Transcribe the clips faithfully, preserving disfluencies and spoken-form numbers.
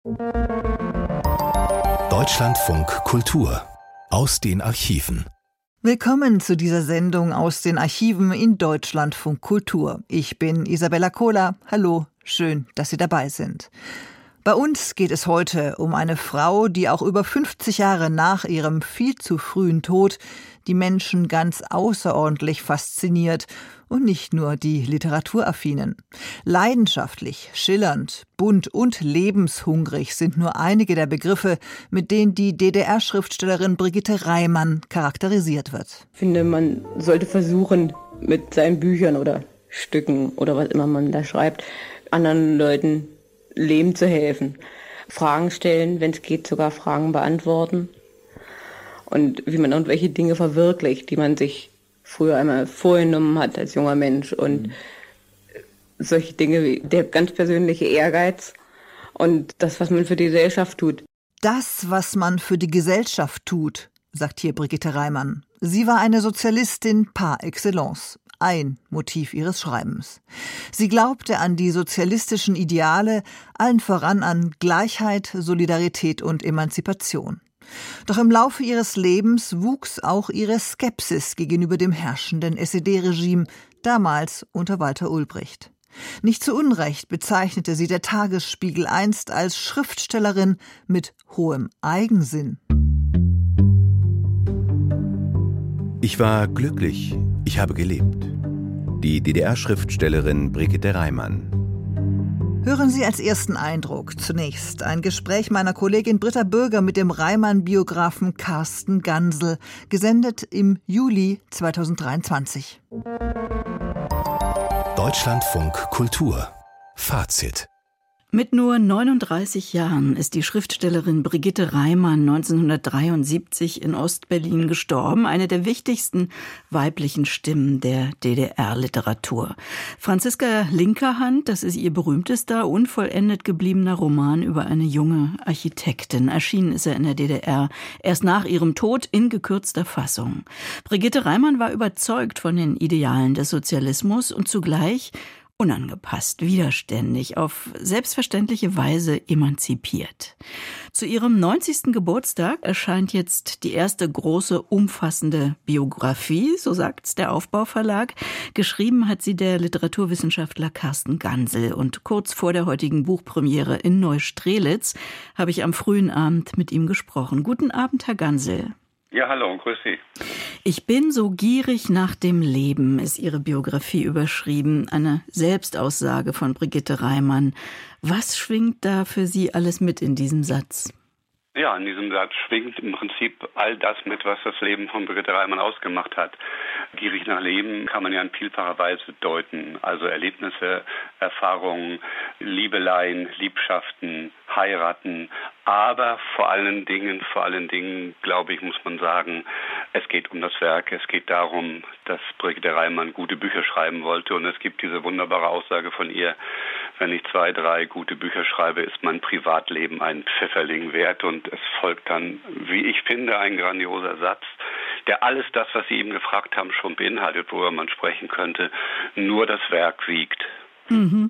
Deutschlandfunk Kultur aus den Archiven. Willkommen zu dieser Sendung aus den Archiven in Deutschlandfunk Kultur. Ich bin Isabella Kohler. Hallo, schön, dass Sie dabei sind. Bei uns geht es heute um eine Frau, die auch über fünfzig Jahre nach ihrem viel zu frühen Tod die Menschen ganz außerordentlich fasziniert und nicht nur die Literaturaffinen. Leidenschaftlich, schillernd, bunt und lebenshungrig sind nur einige der Begriffe, mit denen die D D R-Schriftstellerin Brigitte Reimann charakterisiert wird. Ich finde, man sollte versuchen, mit seinen Büchern oder Stücken oder was immer man da schreibt, anderen Leuten Leben zu helfen. Fragen stellen, wenn es geht, sogar Fragen beantworten. Und wie man irgendwelche Dinge verwirklicht, die man sich früher einmal vorgenommen hat als junger Mensch. Und mhm. solche Dinge wie der ganz persönliche Ehrgeiz und das, was man für die Gesellschaft tut. Das, was man für die Gesellschaft tut, sagt hier Brigitte Reimann. Sie war eine Sozialistin par excellence. Ein Motiv ihres Schreibens. Sie glaubte an die sozialistischen Ideale, allen voran an Gleichheit, Solidarität und Emanzipation. Doch im Laufe ihres Lebens wuchs auch ihre Skepsis gegenüber dem herrschenden S E D-Regime, damals unter Walter Ulbricht. Nicht zu Unrecht bezeichnete sie der Tagesspiegel einst als Schriftstellerin mit hohem Eigensinn. Ich war glücklich, ich habe gelebt. Die D D R-Schriftstellerin Brigitte Reimann. Hören Sie als ersten Eindruck zunächst ein Gespräch meiner Kollegin Britta Bürger mit dem Reimann-Biografen Carsten Gansel, gesendet im Juli zweitausenddreiundzwanzig. Deutschlandfunk Kultur. Fazit. Mit nur neununddreißig Jahren ist die Schriftstellerin Brigitte Reimann neunzehnhundertdreiundsiebzig in Ostberlin gestorben, eine der wichtigsten weiblichen Stimmen der D D R-Literatur. Franziska Linkerhand, das ist ihr berühmtester, unvollendet gebliebener Roman über eine junge Architektin. Erschienen ist er in der D D R erst nach ihrem Tod in gekürzter Fassung. Brigitte Reimann war überzeugt von den Idealen des Sozialismus und zugleich unangepasst, widerständig, auf selbstverständliche Weise emanzipiert. Zu ihrem neunzigsten Geburtstag erscheint jetzt die erste große, umfassende Biografie, so sagt's der Aufbauverlag. Geschrieben hat sie der Literaturwissenschaftler Carsten Gansel. Und kurz vor der heutigen Buchpremiere in Neustrelitz habe ich am frühen Abend mit ihm gesprochen. Guten Abend, Herr Gansel. Ja, hallo, grüß Sie. Ich bin so gierig nach dem Leben, ist Ihre Biografie überschrieben. Eine Selbstaussage von Brigitte Reimann. Was schwingt da für Sie alles mit in diesem Satz? Ja, in diesem Satz schwingt im Prinzip all das mit, was das Leben von Brigitte Reimann ausgemacht hat. Gierig nach Leben kann man ja in vielfacher Weise deuten. Also Erlebnisse, Erfahrungen, Liebeleien, Liebschaften, Heiraten. Aber vor allen Dingen, vor allen Dingen, glaube ich, muss man sagen, es geht um das Werk. Es geht darum, dass Brigitte Reimann gute Bücher schreiben wollte. Und es gibt diese wunderbare Aussage von ihr: Wenn ich zwei, drei gute Bücher schreibe, ist mein Privatleben ein Pfifferling wert. Und es folgt dann, wie ich finde, ein grandioser Satz, der alles das, was Sie eben gefragt haben, schon beinhaltet, worüber man sprechen könnte. Nur das Werk wiegt. Mhm.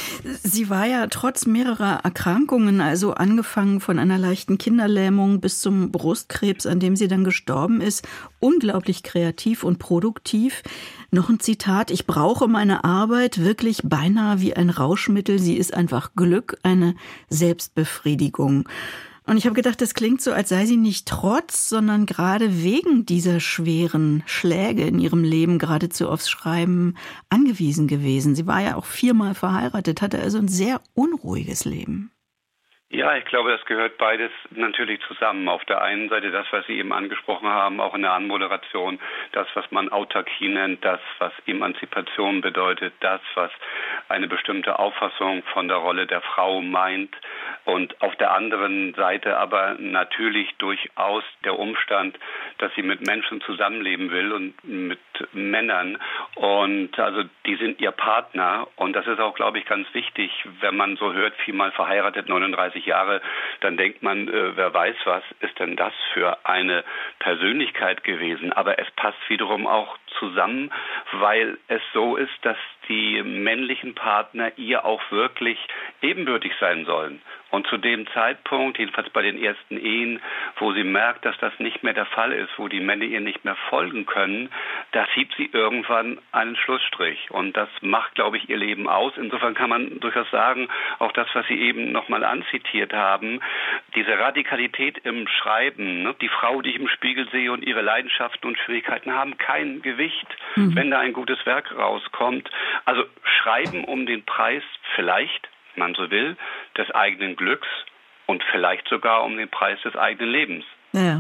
Sie war ja trotz mehrerer Erkrankungen, also angefangen von einer leichten Kinderlähmung bis zum Brustkrebs, an dem sie dann gestorben ist, unglaublich kreativ und produktiv. Noch ein Zitat: Ich brauche meine Arbeit wirklich beinahe wie ein Rauschmittel. Sie ist einfach Glück, eine Selbstbefriedigung. Und ich habe gedacht, das klingt so, als sei sie nicht trotz, sondern gerade wegen dieser schweren Schläge in ihrem Leben geradezu aufs Schreiben angewiesen gewesen. Sie war ja auch viermal verheiratet, hatte also ein sehr unruhiges Leben. Ja, ich glaube, das gehört beides natürlich zusammen. Auf der einen Seite das, was Sie eben angesprochen haben, auch in der Anmoderation, das, was man Autarkie nennt, das, was Emanzipation bedeutet, das, was eine bestimmte Auffassung von der Rolle der Frau meint. Und auf der anderen Seite aber natürlich durchaus der Umstand, dass sie mit Menschen zusammenleben will und mit Männern. Und also die sind ihr Partner. Und das ist auch, glaube ich, ganz wichtig, wenn man so hört, viermal verheiratet, neununddreißig Jahre, dann denkt man, äh, wer weiß was, ist denn das für eine Persönlichkeit gewesen. Aber es passt wiederum auch zusammen, weil es so ist, dass die männlichen Partner ihr auch wirklich ebenbürtig sein sollen. Und zu dem Zeitpunkt, jedenfalls bei den ersten Ehen, wo sie merkt, dass das nicht mehr der Fall ist, wo die Männer ihr nicht mehr folgen können, da zieht sie irgendwann einen Schlussstrich. Und das macht, glaube ich, ihr Leben aus. Insofern kann man durchaus sagen, auch das, was Sie eben nochmal anzitiert haben, diese Radikalität im Schreiben, ne? Die Frau, die ich im Spiegel sehe und ihre Leidenschaften und Schwierigkeiten haben kein Gewicht, mhm. wenn da ein gutes Werk rauskommt. Also Schreiben um den Preis vielleicht, man so will, des eigenen Glücks und vielleicht sogar um den Preis des eigenen Lebens. Ja.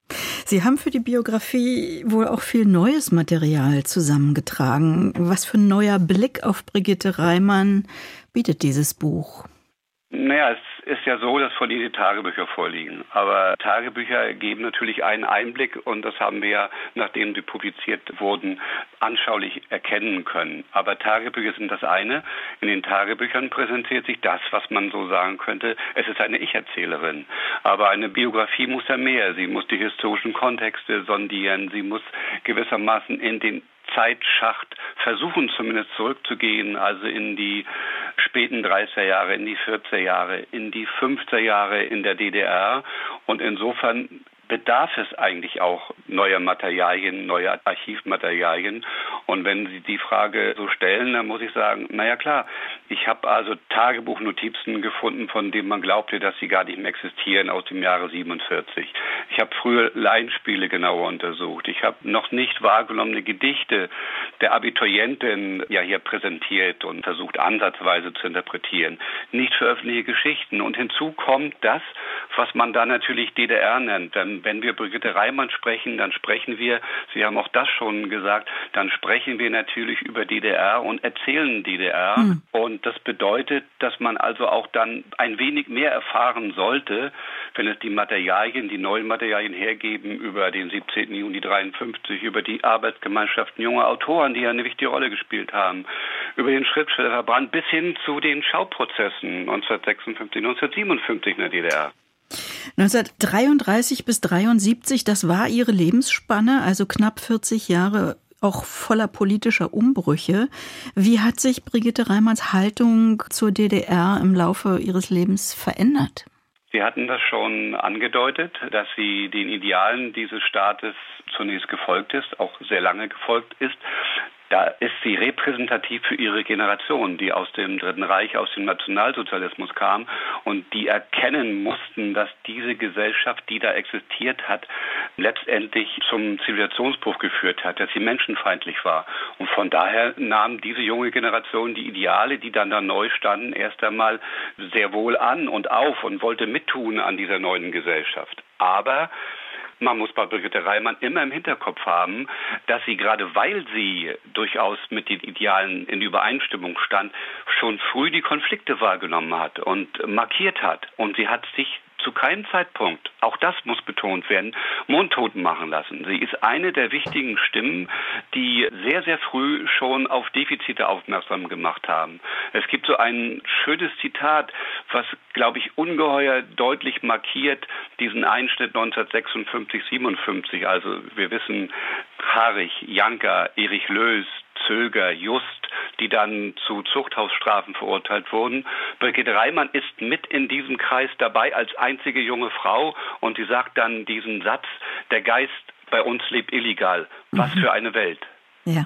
Sie haben für die Biografie wohl auch viel neues Material zusammengetragen. Was für ein neuer Blick auf Brigitte Reimann bietet dieses Buch? Naja, es ist ja so, dass von Ihnen die Tagebücher vorliegen. Aber Tagebücher geben natürlich einen Einblick und das haben wir ja, nachdem sie publiziert wurden, anschaulich erkennen können. Aber Tagebücher sind das eine. In den Tagebüchern präsentiert sich das, was man so sagen könnte, es ist eine Ich-Erzählerin. Aber eine Biografie muss ja mehr. Sie muss die historischen Kontexte sondieren. Sie muss gewissermaßen in den Zeitschacht versuchen, zumindest zurückzugehen, also in die späten dreißiger Jahre, in die vierziger Jahre, in die fünfziger Jahre in der D D R. Und insofern bedarf es eigentlich auch neuer Materialien, neuer Archivmaterialien. Und wenn Sie die Frage so stellen, dann muss ich sagen, naja klar, ich habe also Tagebuchnotizen gefunden, von denen man glaubte, dass sie gar nicht mehr existieren, aus dem Jahre siebenundvierzig. Ich habe früher Laienspiele genauer untersucht. Ich habe noch nicht wahrgenommene Gedichte der Abiturientin ja hier präsentiert und versucht ansatzweise zu interpretieren. Nicht veröffentlichte Geschichten. Und hinzu kommt das, was man da natürlich D D R nennt. Denn wenn wir Brigitte Reimann sprechen, dann sprechen wir, Sie haben auch das schon gesagt, dann sprechen wir natürlich über D D R und erzählen D D R. Mhm. Und das bedeutet, dass man also auch dann ein wenig mehr erfahren sollte, wenn es die Materialien, die neuen Materialien hergeben, über den siebzehnten Juni dreiundfünfzig, über die Arbeitsgemeinschaften junger Autoren, die ja eine wichtige Rolle gespielt haben, über den Schriftstellerverband bis hin zu den Schauprozessen neunzehnhundertsechsundfünfzig, neunzehnhundertsiebenundfünfzig in der D D R. neunzehnhundertdreiunddreißig bis dreiundsiebzig, das war Ihre Lebensspanne, also knapp vierzig Jahre auch voller politischer Umbrüche. Wie hat sich Brigitte Reimanns Haltung zur D D R im Laufe ihres Lebens verändert? Sie hatten das schon angedeutet, dass sie den Idealen dieses Staates zunächst gefolgt ist, auch sehr lange gefolgt ist. Da ist sie repräsentativ für ihre Generation, die aus dem Dritten Reich, aus dem Nationalsozialismus kam und die erkennen mussten, dass diese Gesellschaft, die da existiert hat, letztendlich zum Zivilisationsbruch geführt hat, dass sie menschenfeindlich war. Und von daher nahm diese junge Generation die Ideale, die dann da neu standen, erst einmal sehr wohl an und auf und wollte mittun an dieser neuen Gesellschaft. Aber man muss bei Brigitte Reimann immer im Hinterkopf haben, dass sie gerade weil sie durchaus mit den Idealen in Übereinstimmung stand, schon früh die Konflikte wahrgenommen hat und markiert hat. Und sie hat sich zu keinem Zeitpunkt, auch das muss betont werden, mundtot machen lassen. Sie ist eine der wichtigen Stimmen, die sehr, sehr früh schon auf Defizite aufmerksam gemacht haben. Es gibt so ein schönes Zitat, was, glaube ich, ungeheuer deutlich markiert diesen Einschnitt neunzehnhundertsechsundfünfzig, siebenundfünfzig. Also wir wissen, Harich, Janka, Erich Löß, Zöger, Just, die dann zu Zuchthausstrafen verurteilt wurden. Brigitte Reimann ist mit in diesem Kreis dabei als einzige junge Frau und sie sagt dann diesen Satz, der Geist bei uns lebt illegal. Was mhm. für eine Welt. Ja.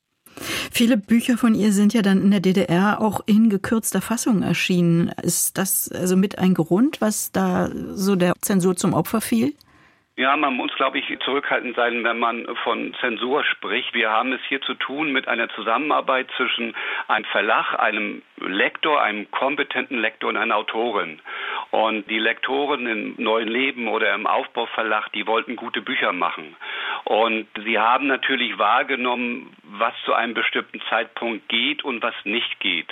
Viele Bücher von ihr sind ja dann in der D D R auch in gekürzter Fassung erschienen. Ist das also mit ein Grund, was da so der Zensur zum Opfer fiel? Ja, man muss, glaube ich, zurückhaltend sein, wenn man von Zensur spricht. Wir haben es hier zu tun mit einer Zusammenarbeit zwischen einem Verlag, einem Lektor, einem kompetenten Lektor und einer Autorin. Und die Lektoren im Neuen Leben oder im Aufbauverlag, die wollten gute Bücher machen. Und sie haben natürlich wahrgenommen, was zu einem bestimmten Zeitpunkt geht und was nicht geht.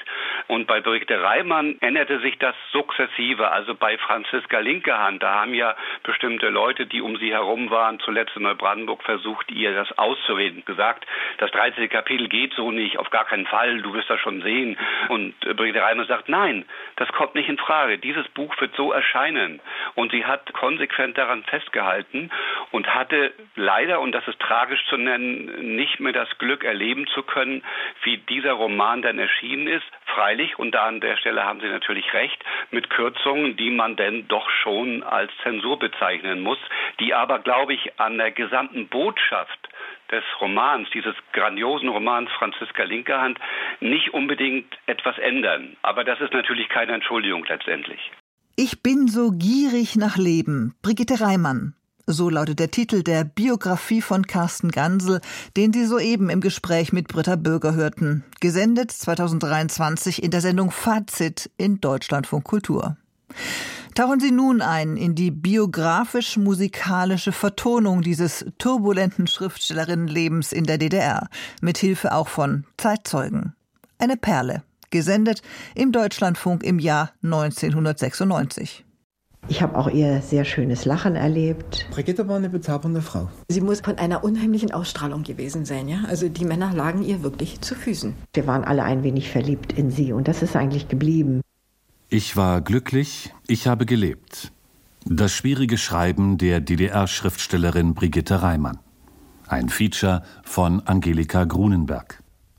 Und bei Brigitte Reimann änderte sich das sukzessive. Also bei Franziska Linkehand, da haben ja bestimmte Leute, die um sie herum waren, zuletzt in Neubrandenburg versucht, ihr das auszureden. Gesagt, das dreizehnte Kapitel geht so nicht, auf gar keinen Fall, du wirst das schon sehen. Und Brigitte Reimann sagt, nein, das kommt nicht in Frage. Dieses Buch wird so erscheinen. Und sie hat konsequent daran festgehalten und hatte leider, und das ist tragisch zu nennen, nicht mehr das Glück erleben zu können, wie dieser Roman dann erschienen ist. Freilich, und da an der Stelle haben Sie natürlich recht, mit Kürzungen, die man denn doch schon als Zensur bezeichnen muss, die aber, glaube ich, an der gesamten Botschaft des Romans, dieses grandiosen Romans Franziska Linkehand, nicht unbedingt etwas ändern. Aber das ist natürlich keine Entschuldigung letztendlich. Ich bin so gierig nach Leben. Brigitte Reimann. So lautet der Titel der Biografie von Carsten Gansel, den Sie soeben im Gespräch mit Britta Bürger hörten. Gesendet zweitausenddreiundzwanzig in der Sendung Fazit in Deutschlandfunk Kultur. Tauchen Sie nun ein in die biografisch-musikalische Vertonung dieses turbulenten Schriftstellerinnenlebens in der D D R, mit Hilfe auch von Zeitzeugen. Eine Perle, gesendet im Deutschlandfunk im Jahr neunzehnhundertsechsundneunzig. Ich habe auch ihr sehr schönes Lachen erlebt. Brigitte war eine bezaubernde Frau. Sie muss von einer unheimlichen Ausstrahlung gewesen sein, ja? Also die Männer lagen ihr wirklich zu Füßen. Wir waren alle ein wenig verliebt in sie und das ist eigentlich geblieben. Ich war glücklich, ich habe gelebt. Das schwierige Schreiben der D D R-Schriftstellerin Brigitte Reimann. Ein Feature von Angelika Grunenberg.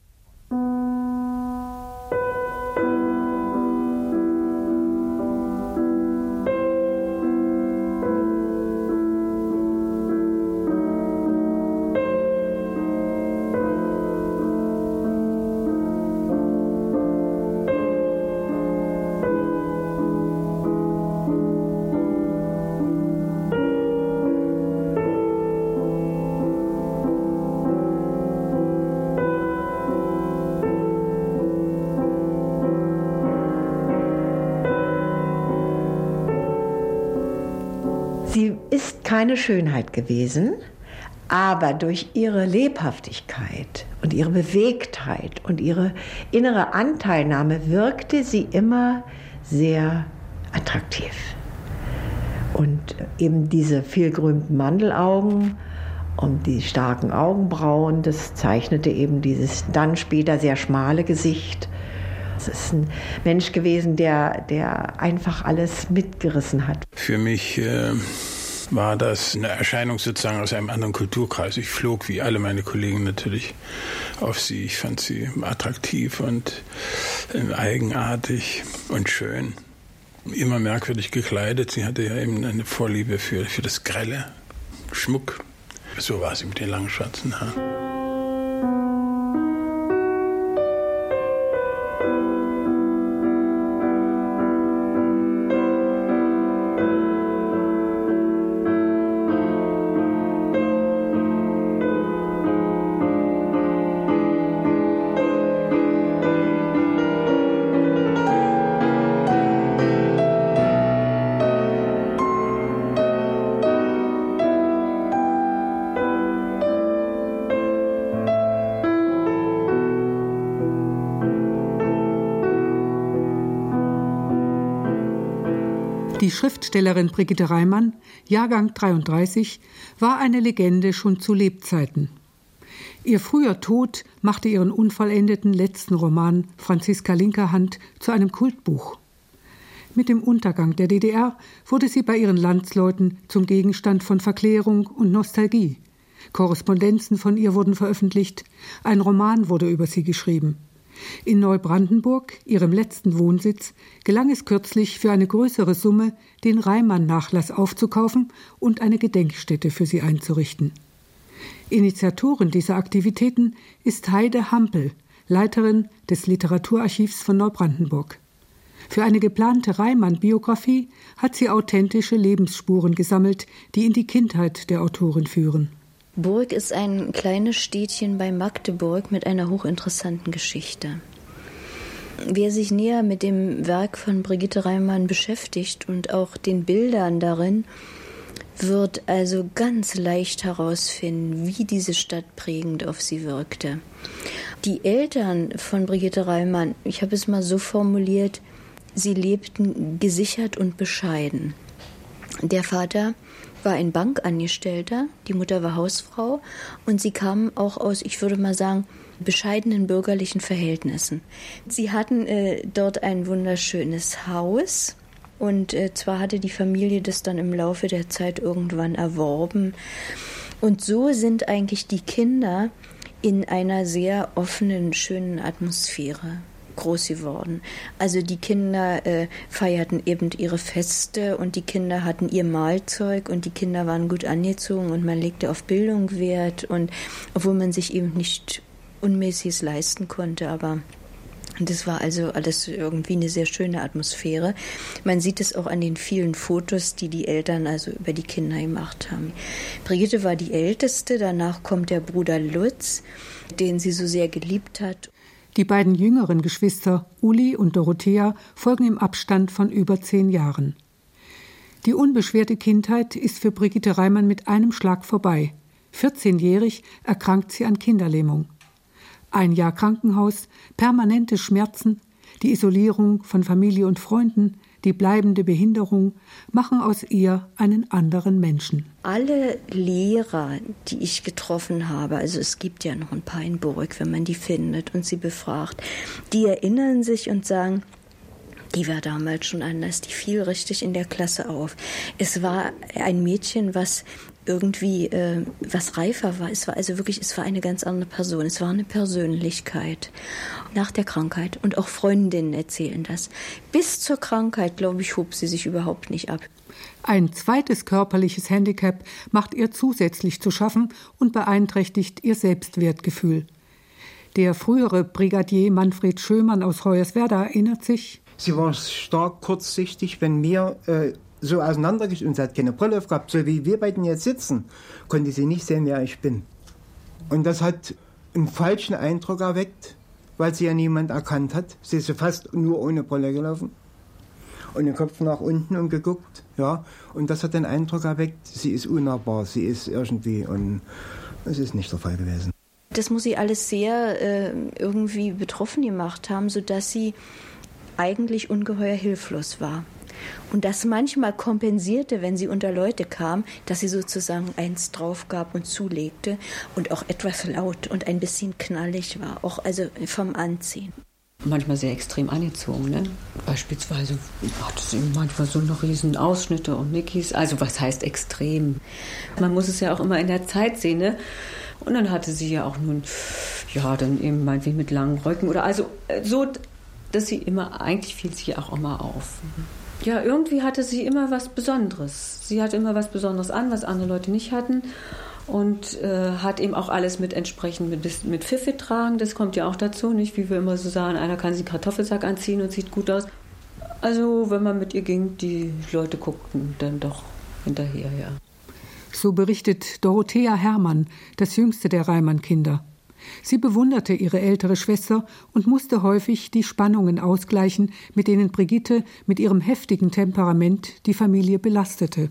Sie ist keine Schönheit gewesen, aber durch ihre Lebhaftigkeit und ihre Bewegtheit und ihre innere Anteilnahme wirkte sie immer sehr attraktiv. Und eben diese vielgerühmten Mandelaugen und die starken Augenbrauen, das zeichnete eben dieses dann später sehr schmale Gesicht. Es ist ein Mensch gewesen, der, der einfach alles mitgerissen hat. Für mich äh, war das eine Erscheinung sozusagen aus einem anderen Kulturkreis. Ich flog wie alle meine Kollegen natürlich auf sie. Ich fand sie attraktiv und äh, eigenartig und schön. Immer merkwürdig gekleidet. Sie hatte ja eben eine Vorliebe für, für das Grelle, Schmuck. So war sie mit den langen schwarzen Haaren. Die Schriftstellerin Brigitte Reimann, Jahrgang dreiunddreißig, war eine Legende schon zu Lebzeiten. Ihr früher Tod machte ihren unvollendeten letzten Roman Franziska Linkehand zu einem Kultbuch. Mit dem Untergang der D D R wurde sie bei ihren Landsleuten zum Gegenstand von Verklärung und Nostalgie. Korrespondenzen von ihr wurden veröffentlicht, ein Roman wurde über sie geschrieben. In Neubrandenburg, ihrem letzten Wohnsitz, gelang es kürzlich für eine größere Summe, den Reimann-Nachlass aufzukaufen und eine Gedenkstätte für sie einzurichten. Initiatorin dieser Aktivitäten ist Heide Hampel, Leiterin des Literaturarchivs von Neubrandenburg. Für eine geplante Reimann-Biografie hat sie authentische Lebensspuren gesammelt, die in die Kindheit der Autorin führen. Burg ist ein kleines Städtchen bei Magdeburg mit einer hochinteressanten Geschichte. Wer sich näher mit dem Werk von Brigitte Reimann beschäftigt und auch den Bildern darin, wird also ganz leicht herausfinden, wie diese Stadt prägend auf sie wirkte. Die Eltern von Brigitte Reimann, ich habe es mal so formuliert, sie lebten gesichert und bescheiden. Der Vater war ein Bankangestellter, die Mutter war Hausfrau und sie kamen auch aus, ich würde mal sagen, bescheidenen bürgerlichen Verhältnissen. Sie hatten äh, dort ein wunderschönes Haus und äh, zwar hatte die Familie das dann im Laufe der Zeit irgendwann erworben. Und so sind eigentlich die Kinder in einer sehr offenen, schönen Atmosphäre groß geworden. Also die Kinder äh, feierten eben ihre Feste und die Kinder hatten ihr Mahlzeug und die Kinder waren gut angezogen und man legte auf Bildung Wert und obwohl man sich eben nicht Unmäßiges leisten konnte, aber das war also alles irgendwie eine sehr schöne Atmosphäre. Man sieht es auch an den vielen Fotos, die die Eltern also über die Kinder gemacht haben. Brigitte war die Älteste, danach kommt der Bruder Lutz, den sie so sehr geliebt hat. Die beiden jüngeren Geschwister, Uli und Dorothea, folgen im Abstand von über zehn Jahren. Die unbeschwerte Kindheit ist für Brigitte Reimann mit einem Schlag vorbei. vierzehnjährig erkrankt sie an Kinderlähmung. Ein Jahr Krankenhaus, permanente Schmerzen, die Isolierung von Familie und Freunden, die bleibende Behinderung machen aus ihr einen anderen Menschen. Alle Lehrer, die ich getroffen habe, also es gibt ja noch ein paar in Burg, wenn man die findet und sie befragt, die erinnern sich und sagen, die war damals schon anders, die fiel richtig in der Klasse auf. Es war ein Mädchen, was irgendwie äh, was reifer war. Es war also wirklich, es war eine ganz andere Person. Es war eine Persönlichkeit nach der Krankheit. Und auch Freundinnen erzählen das. Bis zur Krankheit, glaube ich, hob sie sich überhaupt nicht ab. Ein zweites körperliches Handicap macht ihr zusätzlich zu schaffen und beeinträchtigt ihr Selbstwertgefühl. Der frühere Brigadier Manfred Schömann aus Hoyerswerda erinnert sich: Sie war stark kurzsichtig, wenn mir äh, so auseinandergestellt und sie hat keine Brille aufgehabt, so wie wir beiden jetzt sitzen, konnte sie nicht sehen, wer ich bin. Und das hat einen falschen Eindruck erweckt, weil sie ja niemand erkannt hat. Sie ist fast nur ohne Brille gelaufen und den Kopf nach unten und geguckt, ja. Und das hat den Eindruck erweckt, sie ist unnahbar, sie ist irgendwie, und das ist nicht der Fall gewesen. Das muss sie alles sehr äh, irgendwie betroffen gemacht haben, sodass sie eigentlich ungeheuer hilflos war. Und das manchmal kompensierte, wenn sie unter Leute kam, dass sie sozusagen eins drauf gab und zulegte und auch etwas laut und ein bisschen knallig war, auch also vom Anziehen. Manchmal sehr extrem angezogen, ne? Beispielsweise hatte sie manchmal so noch riesen Ausschnitte und Mickys, also was heißt extrem? Man muss es ja auch immer in der Zeit sehen, ne? Und dann hatte sie ja auch nun, ja, dann eben meinetwegen mit langen Röcken oder also so, dass sie immer, eigentlich fiel sie auch immer auf. Ja, irgendwie hatte sie immer was Besonderes. Sie hatte immer was Besonderes an, was andere Leute nicht hatten. Und äh, hat eben auch alles mit entsprechend mit, mit Pfiff getragen. Das kommt ja auch dazu, nicht? Wie wir immer so sagen, einer kann sich einen Kartoffelsack anziehen und sieht gut aus. Also, wenn man mit ihr ging, die Leute guckten dann doch hinterher, ja. So berichtet Dorothea Hermann, das jüngste der Reimann-Kinder. Sie bewunderte ihre ältere Schwester und musste häufig die Spannungen ausgleichen, mit denen Brigitte mit ihrem heftigen Temperament die Familie belastete.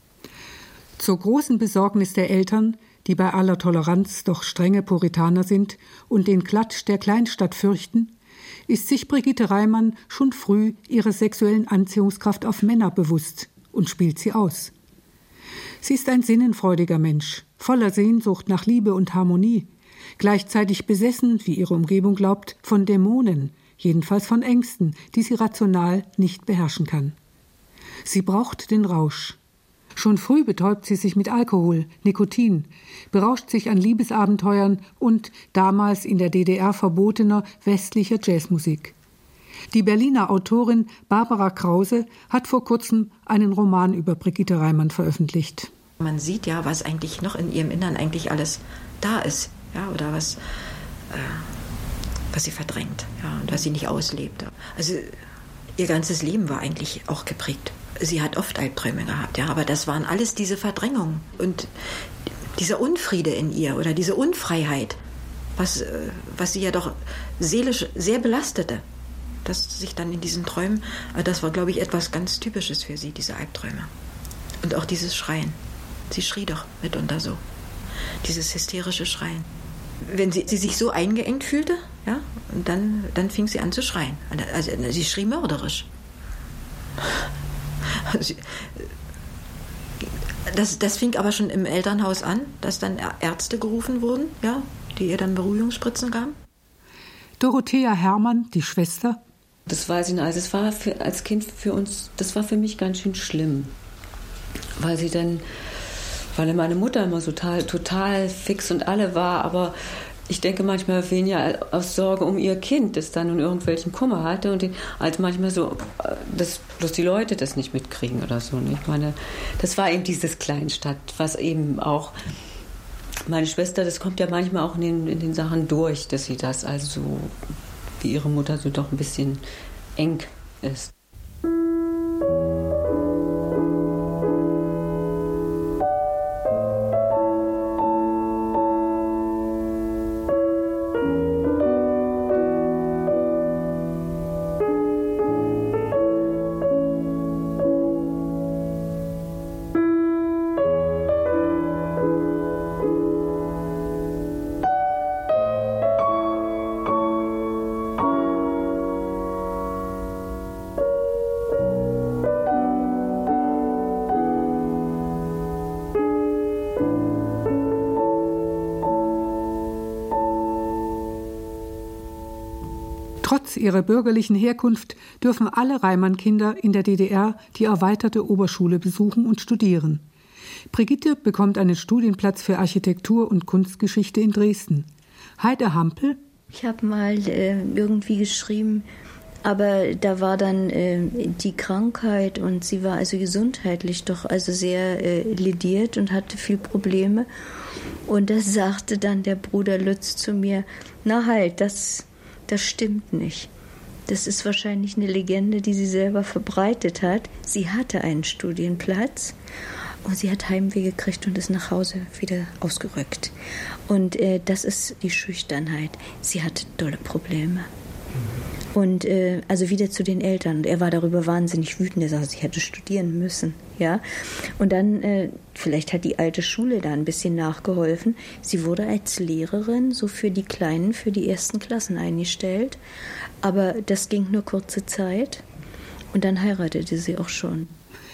Zur großen Besorgnis der Eltern, die bei aller Toleranz doch strenge Puritaner sind und den Klatsch der Kleinstadt fürchten, ist sich Brigitte Reimann schon früh ihrer sexuellen Anziehungskraft auf Männer bewusst und spielt sie aus. Sie ist ein sinnenfreudiger Mensch, voller Sehnsucht nach Liebe und Harmonie, gleichzeitig besessen, wie ihre Umgebung glaubt, von Dämonen, jedenfalls von Ängsten, die sie rational nicht beherrschen kann. Sie braucht den Rausch. Schon früh betäubt sie sich mit Alkohol, Nikotin, berauscht sich an Liebesabenteuern und damals in der D D R verbotener westlicher Jazzmusik. Die Berliner Autorin Barbara Krause hat vor kurzem einen Roman über Brigitte Reimann veröffentlicht. Man sieht ja, was eigentlich noch in ihrem Innern eigentlich alles da ist. Ja, oder was, äh, was sie verdrängt, ja, und was sie nicht auslebt. Also ihr ganzes Leben war eigentlich auch geprägt. Sie hat oft Albträume gehabt, ja, aber das waren alles diese Verdrängungen und dieser Unfriede in ihr oder diese Unfreiheit, was, äh, was sie ja doch seelisch sehr belastete. Das sich dann in diesen Träumen, äh, das war, glaube ich, etwas ganz Typisches für sie, diese Albträume. Und auch dieses Schreien. Sie schrie doch mitunter so. Dieses hysterische Schreien. wenn sie, sie sich so eingeengt fühlte, ja, und dann, dann fing sie an zu schreien. Also sie schrie mörderisch. Das, das fing aber schon im Elternhaus an, dass dann Ärzte gerufen wurden, ja, die ihr dann Beruhigungsspritzen gaben. Dorothea Herrmann, die Schwester. Das weiß ich nicht. Also es war für, als Kind für uns, das war für mich ganz schön schlimm. Weil sie dann, weil meine Mutter immer so total, total fix und alle war, aber ich denke manchmal weniger aus Sorge um ihr Kind, das dann nun irgendwelchen Kummer hatte, und die, als manchmal so, dass bloß die Leute das nicht mitkriegen oder so. Ich meine, das war eben dieses Kleinstadt, was eben auch, meine Schwester, das kommt ja manchmal auch in den, in den Sachen durch, dass sie das also so, wie ihre Mutter, so doch ein bisschen eng ist. Trotz ihrer bürgerlichen Herkunft dürfen alle Reimann-Kinder in der D D R die erweiterte Oberschule besuchen und studieren. Brigitte bekommt einen Studienplatz für Architektur und Kunstgeschichte in Dresden. Heide Hampel. Ich habe mal äh, irgendwie geschrieben, aber da war dann äh, die Krankheit und sie war also gesundheitlich doch also sehr äh, lediert und hatte viel Probleme. Und da sagte dann der Bruder Lutz zu mir, na halt, das... Das stimmt nicht. Das ist wahrscheinlich eine Legende, die sie selber verbreitet hat. Sie hatte einen Studienplatz und sie hat Heimweh gekriegt und ist nach Hause wieder ausgerückt. Und äh, das ist die Schüchternheit. Sie hatte dolle Probleme. Und äh, also wieder zu den Eltern. Und er war darüber wahnsinnig wütend. Er sagte, sie hätte studieren müssen. Ja? Und dann, äh, vielleicht hat die alte Schule da ein bisschen nachgeholfen. Sie wurde als Lehrerin so für die Kleinen, für die ersten Klassen eingestellt. Aber das ging nur kurze Zeit. Und dann heiratete sie auch schon.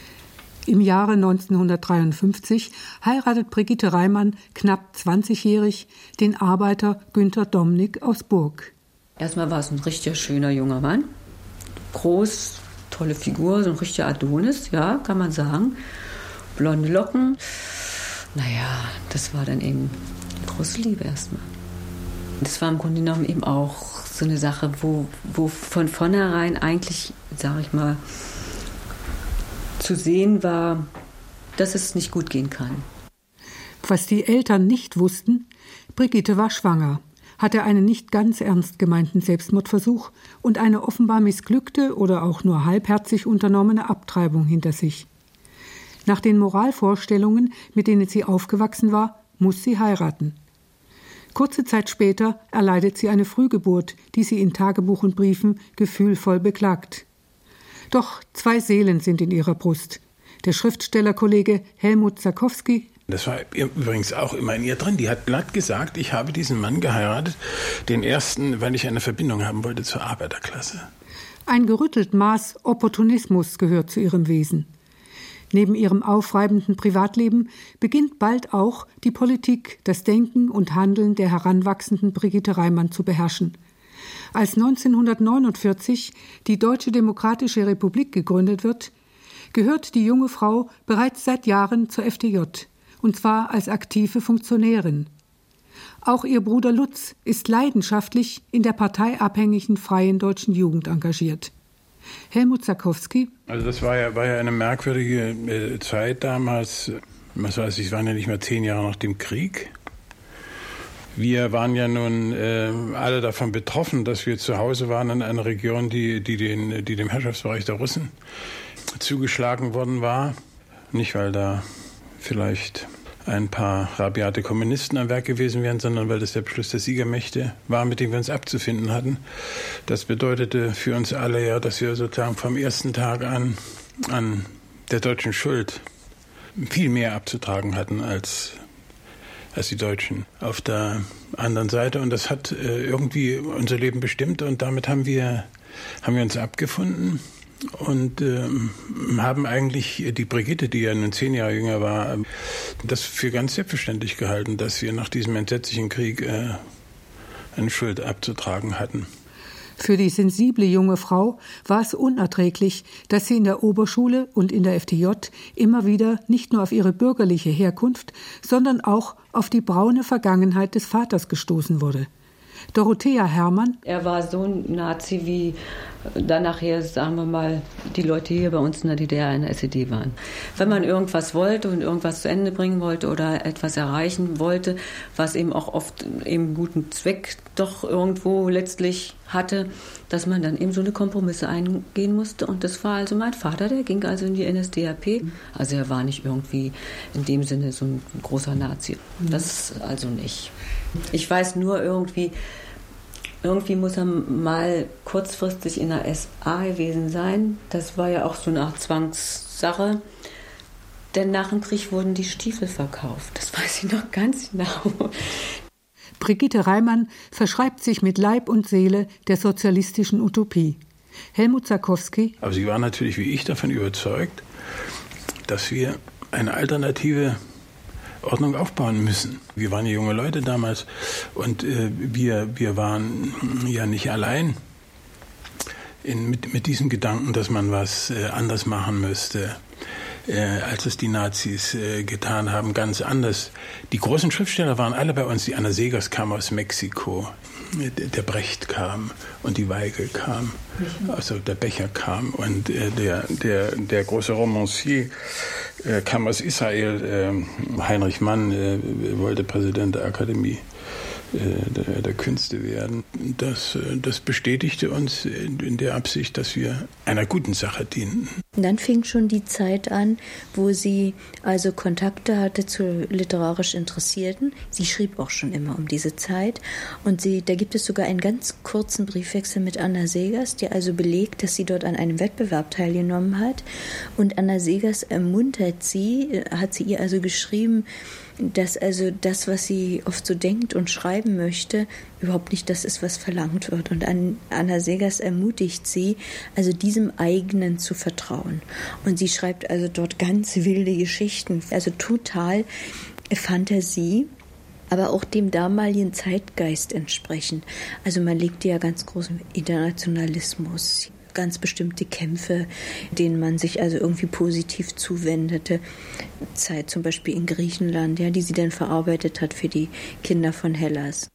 Im Jahre neunzehnhundertdreiundfünfzig heiratet Brigitte Reimann, knapp zwanzigjährig, den Arbeiter Günter Domnick aus Burg. Erstmal war es ein richtig schöner junger Mann. Groß, tolle Figur, so ein richtiger Adonis, ja, kann man sagen. Blonde Locken. Naja, das war dann eben eine große Liebe erstmal. Das war im Grunde genommen eben auch so eine Sache, wo, wo von vornherein eigentlich, sage ich mal, zu sehen war, dass es nicht gut gehen kann. Was die Eltern nicht wussten, Brigitte war schwanger, hatte einen nicht ganz ernst gemeinten Selbstmordversuch und eine offenbar missglückte oder auch nur halbherzig unternommene Abtreibung hinter sich. Nach den Moralvorstellungen, mit denen sie aufgewachsen war, muss sie heiraten. Kurze Zeit später erleidet sie eine Frühgeburt, die sie in Tagebuch und Briefen gefühlvoll beklagt. Doch zwei Seelen sind in ihrer Brust. Der Schriftstellerkollege Helmut Zakowski. Das war übrigens auch immer in ihr drin. Die hat glatt gesagt, ich habe diesen Mann geheiratet, den ersten, weil ich eine Verbindung haben wollte zur Arbeiterklasse. Ein gerüttelt Maß Opportunismus gehört zu ihrem Wesen. Neben ihrem aufreibenden Privatleben beginnt bald auch die Politik, das Denken und Handeln der heranwachsenden Brigitte Reimann zu beherrschen. Als neunzehnhundertneunundvierzig die Deutsche Demokratische Republik gegründet wird, gehört die junge Frau bereits seit Jahren zur F D J, und zwar als aktive Funktionärin. Auch ihr Bruder Lutz ist leidenschaftlich in der parteiabhängigen Freien Deutschen Jugend engagiert. Helmut Zakowski. Also das war ja, war ja eine merkwürdige äh, Zeit damals. Was weiß ich, es waren ja nicht mehr zehn Jahre nach dem Krieg. Wir waren ja nun äh, alle davon betroffen, dass wir zu Hause waren in einer Region, die, die, den, die dem Herrschaftsbereich der Russen zugeschlagen worden war. Nicht, weil da vielleicht ein paar rabiate Kommunisten am Werk gewesen wären, sondern weil das der Beschluss der Siegermächte war, mit dem wir uns abzufinden hatten. Das bedeutete für uns alle ja, dass wir sozusagen vom ersten Tag an an der deutschen Schuld viel mehr abzutragen hatten als als die Deutschen auf der anderen Seite. Und das hat äh, irgendwie unser Leben bestimmt. Und damit haben wir, haben wir uns abgefunden und äh, haben eigentlich die Brigitte, die ja nun zehn Jahre jünger war, das für ganz selbstverständlich gehalten, dass wir nach diesem entsetzlichen Krieg äh, eine Schuld abzutragen hatten. Für die sensible junge Frau war es unerträglich, dass sie in der Oberschule und in der F D J immer wieder nicht nur auf ihre bürgerliche Herkunft, sondern auch auf die braune Vergangenheit des Vaters gestoßen wurde. Dorothea Herrmann. Er war so ein Nazi, wie dann nachher, sagen wir mal, die Leute hier bei uns in der D D R in der S E D waren. Wenn man irgendwas wollte und irgendwas zu Ende bringen wollte oder etwas erreichen wollte, was eben auch oft eben guten Zweck doch irgendwo letztlich hatte, dass man dann eben so eine Kompromisse eingehen musste. Und das war also mein Vater, der ging also in die N S D A P. Also er war nicht irgendwie in dem Sinne so ein großer Nazi. Das also nicht. Ich weiß nur irgendwie, irgendwie muss er mal kurzfristig in der S A gewesen sein. Das war ja auch so eine Art Zwangssache. Denn nach dem Krieg wurden die Stiefel verkauft. Das weiß ich noch ganz genau. Brigitte Reimann verschreibt sich mit Leib und Seele der sozialistischen Utopie. Helmut Sarkowski. Aber sie war natürlich wie ich davon überzeugt, dass wir eine alternative Ordnung aufbauen müssen. Wir waren ja junge Leute damals und äh, wir, wir waren ja nicht allein in, mit, mit diesem Gedanken, dass man was äh, anders machen müsste, äh, als es die Nazis äh, getan haben, ganz anders. Die großen Schriftsteller waren alle bei uns. Die Anna Seghers kam aus Mexiko, der Brecht kam und die Weigel kam, also der Becher kam und äh, der, der, der große Romancier äh, kam aus Israel. Äh, Heinrich Mann äh, wollte Präsident der Akademie äh, der, der Künste werden. Das, äh, das bestätigte uns in, in der Absicht, dass wir einer guten Sache dienten. Und dann fing schon die Zeit an, wo sie also Kontakte hatte zu literarisch Interessierten. Sie schrieb auch schon immer um diese Zeit. Und sie, da gibt es sogar einen ganz kurzen Briefwechsel mit Anna Seghers, der also belegt, dass sie dort an einem Wettbewerb teilgenommen hat. Und Anna Seghers ermuntert sie, hat sie ihr also geschrieben, dass also das, was sie oft so denkt und schreiben möchte, überhaupt nicht das ist, was verlangt wird. Und Anna Seghers ermutigt sie, also diesem eigenen zu vertrauen. Und sie schreibt also dort ganz wilde Geschichten, also total Fantasie, aber auch dem damaligen Zeitgeist entsprechend. Also man legte ja ganz großen Internationalismus, ganz bestimmte Kämpfe, denen man sich also irgendwie positiv zuwendete. Zeit zum Beispiel in Griechenland, ja, die sie dann verarbeitet hat für die Kinder von Hellas.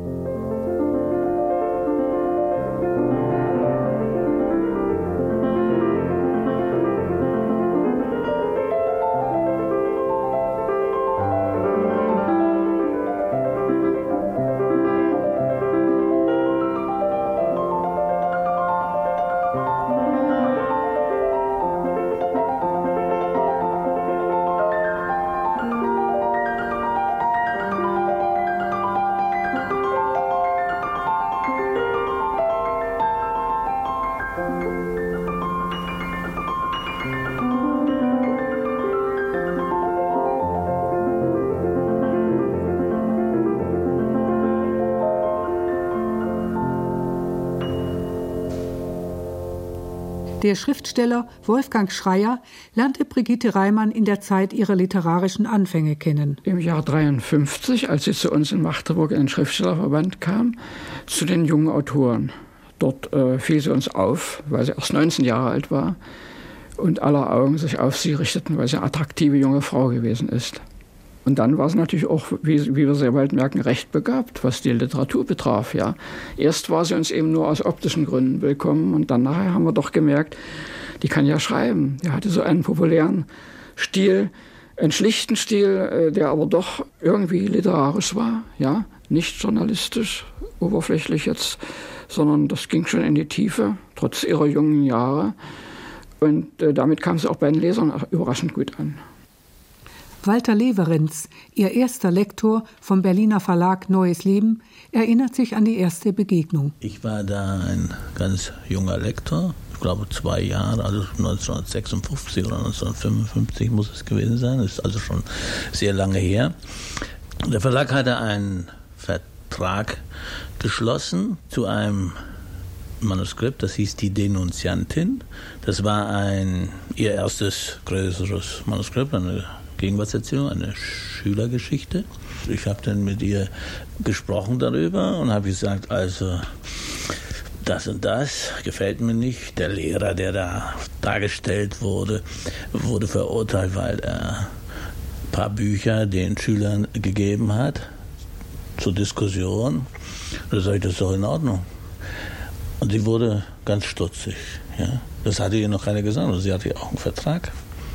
Der Schriftsteller Wolfgang Schreyer lernte Brigitte Reimann in der Zeit ihrer literarischen Anfänge kennen. Im Jahr dreiundfünfzig, als sie zu uns in Magdeburg in den Schriftstellerverband kam, zu den jungen Autoren. Dort äh, fiel sie uns auf, weil sie erst neunzehn Jahre alt war und aller Augen sich auf sie richteten, weil sie eine attraktive junge Frau gewesen ist. Und dann war sie natürlich auch, wie, wie wir sehr bald merken, recht begabt, was die Literatur betraf. Ja. Erst war sie uns eben nur aus optischen Gründen willkommen und dann nachher haben wir doch gemerkt, die kann ja schreiben. Die hatte so einen populären Stil, einen schlichten Stil, der aber doch irgendwie literarisch war, ja, nicht journalistisch, oberflächlich jetzt, sondern das ging schon in die Tiefe, trotz ihrer jungen Jahre. Und äh, damit kam sie auch bei den Lesern überraschend gut an. Walter Leverenz, ihr erster Lektor vom Berliner Verlag Neues Leben, erinnert sich an die erste Begegnung. Ich war da ein ganz junger Lektor, ich glaube zwei Jahre, also neunzehnhundertsechsundfünfzig oder neunzehnhundertfünfundfünfzig muss es gewesen sein, das ist also schon sehr lange her. Der Verlag hatte einen Vertrag geschlossen zu einem Manuskript, das hieß Die Denunziantin. Das war ein ihr erstes größeres Manuskript, eine Gegenwartserzählung, eine Schülergeschichte. Ich habe dann mit ihr gesprochen darüber und habe gesagt, also das und das gefällt mir nicht. Der Lehrer, der da dargestellt wurde, wurde verurteilt, weil er ein paar Bücher den Schülern gegeben hat zur Diskussion. Da sage ich, das ist doch in Ordnung. Und sie wurde ganz stutzig. Ja. Das hatte ihr noch keiner gesagt, also sie hatte ja auch einen Vertrag.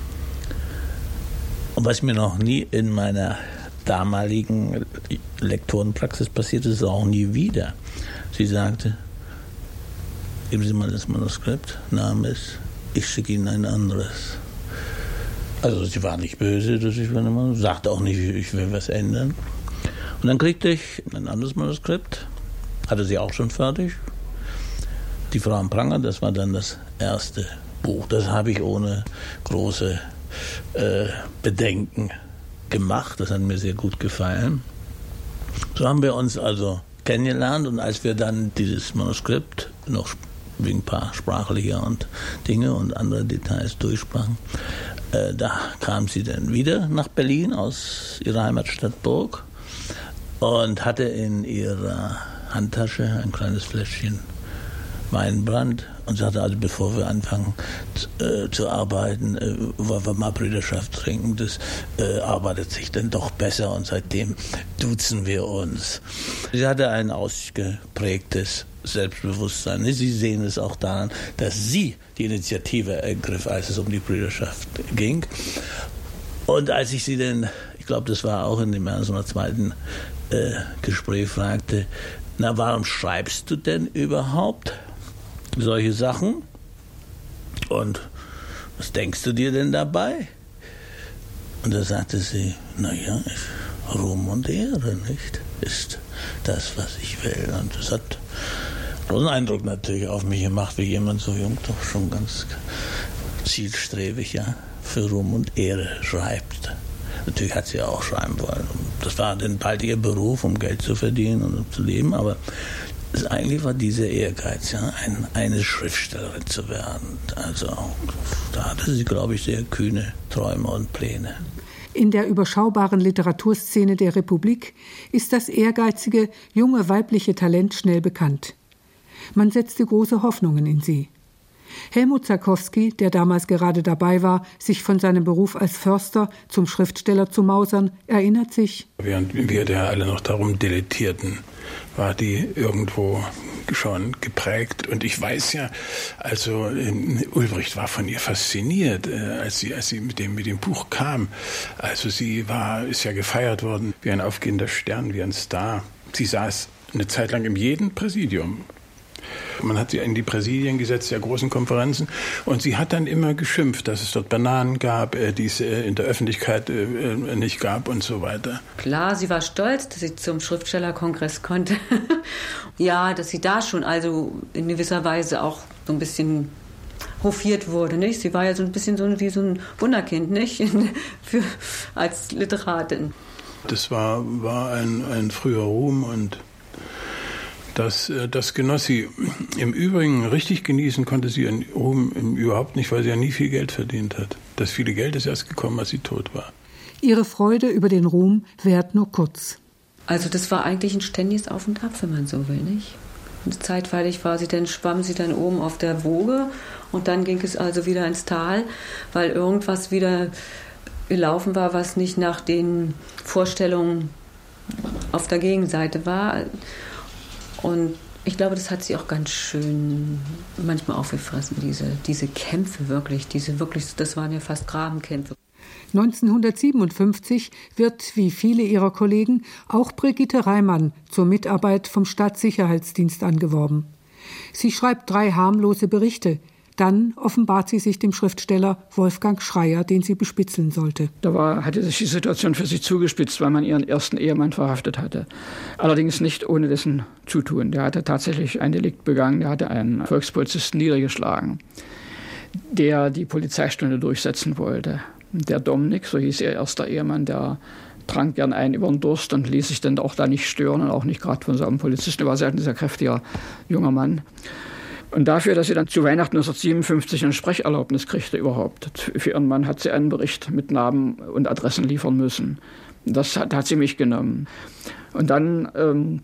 Und was mir noch nie in meiner damaligen Lektorenpraxis passiert ist, auch nie wieder. Sie sagte, geben Sie mal das Manuskript, nahm es, ich schicke Ihnen ein anderes. Also sie war nicht böse, dass ich sagte auch nicht, ich will was ändern. Und dann kriegte ich ein anderes Manuskript, hatte sie auch schon fertig. Die Frau am Pranger, das war dann das erste Buch. Das habe ich ohne große äh, Bedenken gemacht. Das hat mir sehr gut gefallen. So haben wir uns also kennengelernt und als wir dann dieses Manuskript noch wegen ein paar sprachlicher und Dinge und andere Details durchsprachen, äh, da kam sie dann wieder nach Berlin aus ihrer Heimatstadt Burg und hatte in ihrer Handtasche ein kleines Fläschchen Weinbrand und sagte, also bevor wir anfangen äh, zu arbeiten, äh, wollen wir mal Brüderschaft trinken. Das äh, arbeitet sich dann doch besser und seitdem duzen wir uns. Sie hatte ein ausgeprägtes Selbstbewusstsein. Sie sehen es auch daran, dass sie die Initiative ergriff, als es um die Brüderschaft ging. Und als ich sie dann, ich glaube, das war auch in dem ersten oder zweiten äh, Gespräch, fragte, na, warum schreibst du denn überhaupt solche Sachen? Und was denkst du dir denn dabei? Und da sagte sie, naja, Ruhm und Ehre, nicht, ist das, was ich will. Und das hat großen Eindruck natürlich auf mich gemacht, wie jemand so jung doch schon ganz zielstrebig, ja, für Ruhm und Ehre schreibt. Natürlich hat sie auch schreiben wollen. Das war dann bald ihr Beruf, um Geld zu verdienen und um zu leben, aber das eigentlich war dieser Ehrgeiz, ja, ein, eine Schriftstellerin zu werden. Also da hatte sie, glaube ich, sehr kühne Träume und Pläne. In der überschaubaren Literaturszene der Republik ist das ehrgeizige, junge weibliche Talent schnell bekannt. Man setzte große Hoffnungen in sie. Helmut Zakowski, der damals gerade dabei war, sich von seinem Beruf als Förster zum Schriftsteller zu mausern, erinnert sich: Während wir da alle noch darum dilettierten, war die irgendwo schon geprägt. Und ich weiß ja, also äh, Ulbricht war von ihr fasziniert, äh, als sie, als sie mit dem, mit dem Buch kam. Also sie war, ist ja gefeiert worden wie ein aufgehender Stern, wie ein Star. Sie saß eine Zeit lang in jedem Präsidium. Man hat sie in die Präsidien gesetzt der großen Konferenzen und sie hat dann immer geschimpft, dass es dort Bananen gab, die es in der Öffentlichkeit nicht gab und so weiter. Klar, sie war stolz, dass sie zum Schriftstellerkongress konnte. Ja, dass sie da schon also in gewisser Weise auch so ein bisschen hofiert wurde, nicht? Sie war ja so ein bisschen so wie so ein Wunderkind, nicht? Für, als Literatin. Das war, war ein, ein früher Ruhm und Das, das genoss sie. Im Übrigen richtig genießen konnte sie ihren Ruhm überhaupt nicht, weil sie ja nie viel Geld verdient hat. Das viele Geld ist erst gekommen, als sie tot war. Ihre Freude über den Ruhm währt nur kurz. Also das war eigentlich ein ständiges Auf und Ab, wenn man so will, nicht? Und zeitweilig war sie dann, schwamm sie dann oben auf der Woge und dann ging es also wieder ins Tal, weil irgendwas wieder gelaufen war, was nicht nach den Vorstellungen auf der Gegenseite war. Und ich glaube, das hat sie auch ganz schön manchmal aufgefressen, diese, diese Kämpfe wirklich, diese wirklich, das waren ja fast Grabenkämpfe. neunzehnhundertsiebenundfünfzig wird, wie viele ihrer Kollegen, auch Brigitte Reimann zur Mitarbeit vom Staatssicherheitsdienst angeworben. Sie schreibt drei harmlose Berichte. Dann offenbart sie sich dem Schriftsteller Wolfgang Schreyer, den sie bespitzeln sollte. Da war, hatte sich die Situation für sie zugespitzt, weil man ihren ersten Ehemann verhaftet hatte. Allerdings nicht ohne dessen Zutun. Der hatte tatsächlich ein Delikt begangen, der hatte einen Volkspolizisten niedergeschlagen, der die Polizeistunde durchsetzen wollte. Der Dominik, so hieß ihr erster Ehemann, der trank gern ein über den Durst und ließ sich dann auch da nicht stören und auch nicht gerade von so einem Polizisten. Er war sehr, ein sehr kräftiger junger Mann. Und dafür, dass sie dann zu Weihnachten neunzehnhundertsiebenundfünfzig eine Sprecherlaubnis kriegte überhaupt, für ihren Mann hat sie einen Bericht mit Namen und Adressen liefern müssen. Das hat, hat sie mich genommen. Und dann ähm,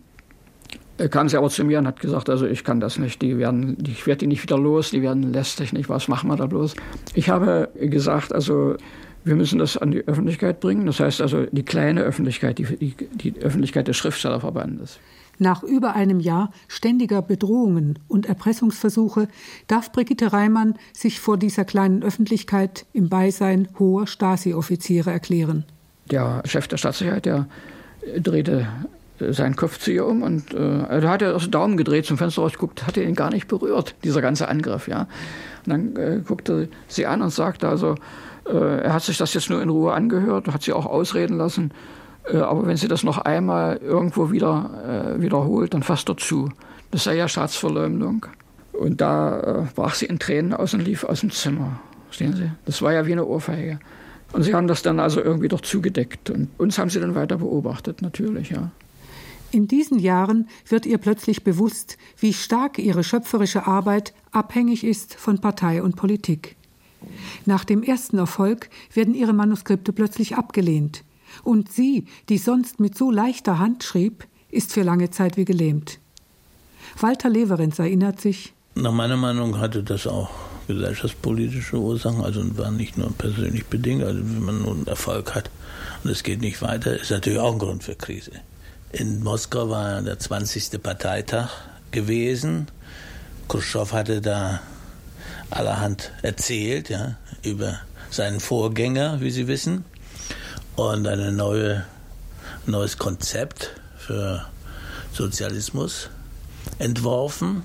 kam sie aber zu mir und hat gesagt, also ich kann das nicht, die werden, ich werde die nicht wieder los, die werden lästig, nicht, was machen wir da bloß? Ich habe gesagt, also wir müssen das an die Öffentlichkeit bringen, das heißt also die kleine Öffentlichkeit, die, die, die Öffentlichkeit des Schriftstellerverbandes. Nach über einem Jahr ständiger Bedrohungen und Erpressungsversuche darf Brigitte Reimann sich vor dieser kleinen Öffentlichkeit im Beisein hoher Stasi-Offiziere erklären. Der Chef der Staatssicherheit, der drehte seinen Kopf zu ihr um und äh, da hat er aus dem Daumen gedreht, zum Fenster rausgeguckt, hatte ihn gar nicht berührt, dieser ganze Angriff. Ja. Und dann äh, guckte sie an und sagte, also äh, er hat sich das jetzt nur in Ruhe angehört, hat sie auch ausreden lassen, äh, aber wenn sie das noch einmal irgendwo wieder äh, wiederholt, dann fasst er zu. Das sei ja Staatsverleumdung. Und da äh, brach sie in Tränen aus und lief aus dem Zimmer. Verstehen Sie? Das war ja wie eine Ohrfeige. Und sie haben das dann also irgendwie doch zugedeckt. Und uns haben sie dann weiter beobachtet, natürlich, ja. In diesen Jahren wird ihr plötzlich bewusst, wie stark ihre schöpferische Arbeit abhängig ist von Partei und Politik. Nach dem ersten Erfolg werden ihre Manuskripte plötzlich abgelehnt. Und sie, die sonst mit so leichter Hand schrieb, ist für lange Zeit wie gelähmt. Walter Leverenz erinnert sich: Nach meiner Meinung hatte das auch gesellschaftspolitische Ursachen, also war nicht nur persönlich bedingt, also wenn man nun Erfolg hat und es geht nicht weiter, ist natürlich auch ein Grund für Krise. In Moskau war der zwanzigste Parteitag gewesen. Khrushchev hatte da allerhand erzählt, ja, über seinen Vorgänger, wie Sie wissen, und ein neue, neues Konzept für Sozialismus entworfen.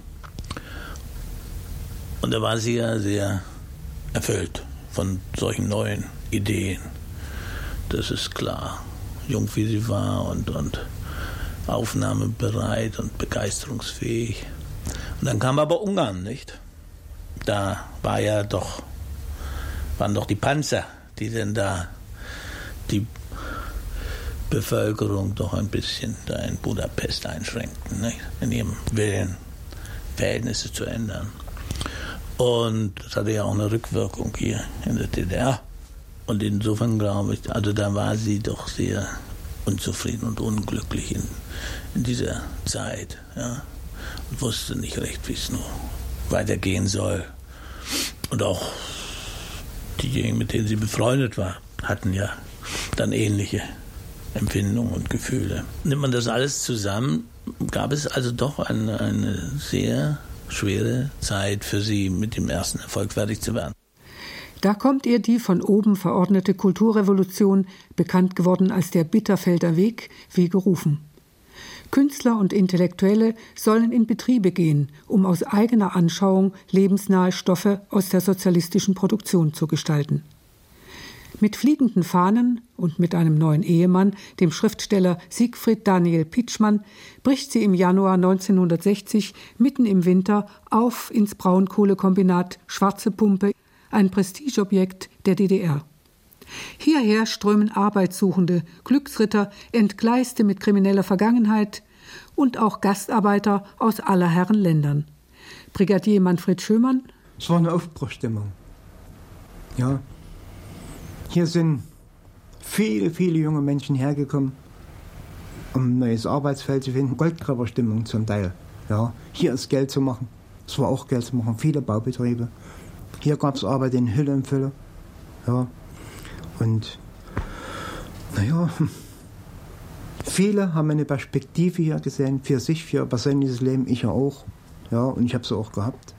Und da war sie ja sehr erfüllt von solchen neuen Ideen. Das ist klar. Jung wie sie war und, und aufnahmebereit und begeisterungsfähig. Und dann kam aber Ungarn, nicht? Da war ja doch, waren doch die Panzer, die denn da die Bevölkerung doch ein bisschen da in Budapest einschränkten, nicht? In ihrem Willen, Verhältnisse zu ändern. Und das hatte ja auch eine Rückwirkung hier in der D D R. Und insofern glaube ich, also da war sie doch sehr unzufrieden und unglücklich in, in dieser Zeit, ja, und wusste nicht recht, wie es nur weitergehen soll. Und auch diejenigen, mit denen sie befreundet war, hatten ja dann ähnliche Empfindungen und Gefühle. Nimmt man das alles zusammen, gab es also doch eine, eine sehr schwere Zeit für sie, mit dem ersten Erfolg fertig zu werden. Da kommt ihr die von oben verordnete Kulturrevolution, bekannt geworden als der Bitterfelder Weg, wie gerufen. Künstler und Intellektuelle sollen in Betriebe gehen, um aus eigener Anschauung lebensnahe Stoffe aus der sozialistischen Produktion zu gestalten. Mit fliegenden Fahnen und mit einem neuen Ehemann, dem Schriftsteller Siegfried Daniel Pitschmann, bricht sie im Januar neunzehnhundertsechzig mitten im Winter auf ins Braunkohlekombinat Schwarze Pumpe, ein Prestigeobjekt der D D R. Hierher strömen Arbeitssuchende, Glücksritter, Entgleiste mit krimineller Vergangenheit und auch Gastarbeiter aus aller Herren Ländern. Brigadier Manfred Schömann: Es war eine Aufbruchstimmung. Ja. Hier sind viele, viele junge Menschen hergekommen, um ein neues Arbeitsfeld zu finden. Goldgräberstimmung zum Teil. Ja. Hier ist Geld zu machen. Es war auch Geld zu machen. Viele Baubetriebe. Hier gab es Arbeit in Hülle und Fülle. Ja. Und naja, viele haben eine Perspektive hier gesehen, für sich, für ihr persönliches Leben, ich ja auch. Ja, und ich habe sie auch gehabt.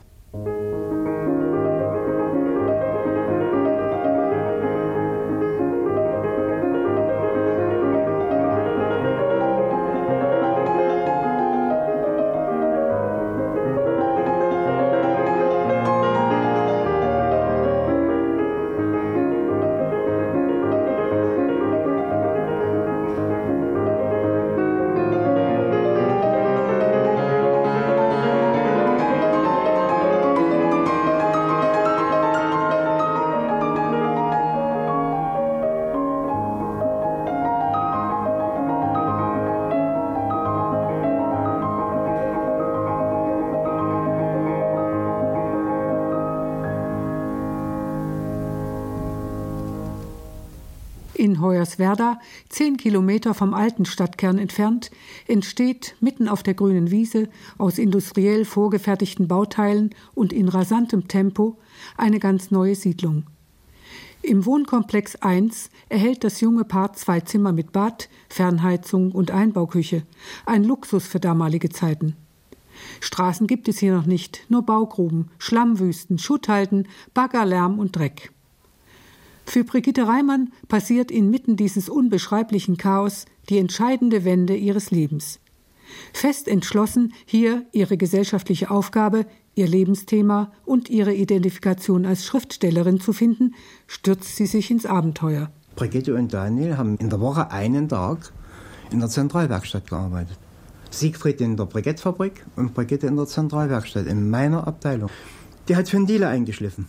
In Hoyerswerda, zehn Kilometer vom alten Stadtkern entfernt, entsteht mitten auf der grünen Wiese aus industriell vorgefertigten Bauteilen und in rasantem Tempo eine ganz neue Siedlung. Im Wohnkomplex eins erhält das junge Paar zwei Zimmer mit Bad, Fernheizung und Einbauküche. Ein Luxus für damalige Zeiten. Straßen gibt es hier noch nicht, nur Baugruben, Schlammwüsten, Schutthalden, Baggerlärm und Dreck. Für Brigitte Reimann passiert inmitten dieses unbeschreiblichen Chaos die entscheidende Wende ihres Lebens. Fest entschlossen, hier ihre gesellschaftliche Aufgabe, ihr Lebensthema und ihre Identifikation als Schriftstellerin zu finden, stürzt sie sich ins Abenteuer. Brigitte und Daniel haben in der Woche einen Tag in der Zentralwerkstatt gearbeitet. Siegfried in der Brikettfabrik und Brigitte in der Zentralwerkstatt, in meiner Abteilung. Die hat Ventile eingeschliffen.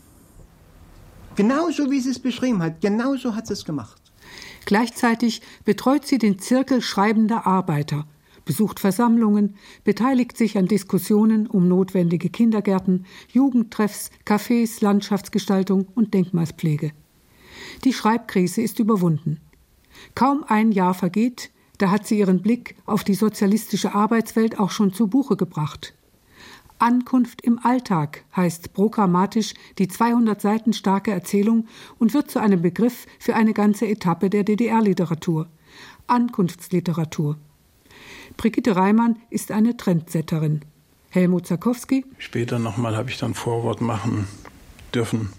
Genauso wie sie es beschrieben hat, genauso hat sie es gemacht. Gleichzeitig betreut sie den Zirkel schreibender Arbeiter, besucht Versammlungen, beteiligt sich an Diskussionen um notwendige Kindergärten, Jugendtreffs, Cafés, Landschaftsgestaltung und Denkmalspflege. Die Schreibkrise ist überwunden. Kaum ein Jahr vergeht, da hat sie ihren Blick auf die sozialistische Arbeitswelt auch schon zu Buche gebracht. Ankunft im Alltag heißt programmatisch die zweihundert Seiten starke Erzählung und wird zu einem Begriff für eine ganze Etappe der D D R-Literatur. Ankunftsliteratur. Brigitte Reimann ist eine Trendsetterin. Helmut Zakowski. Später nochmal habe ich dann Vorwort machen dürfen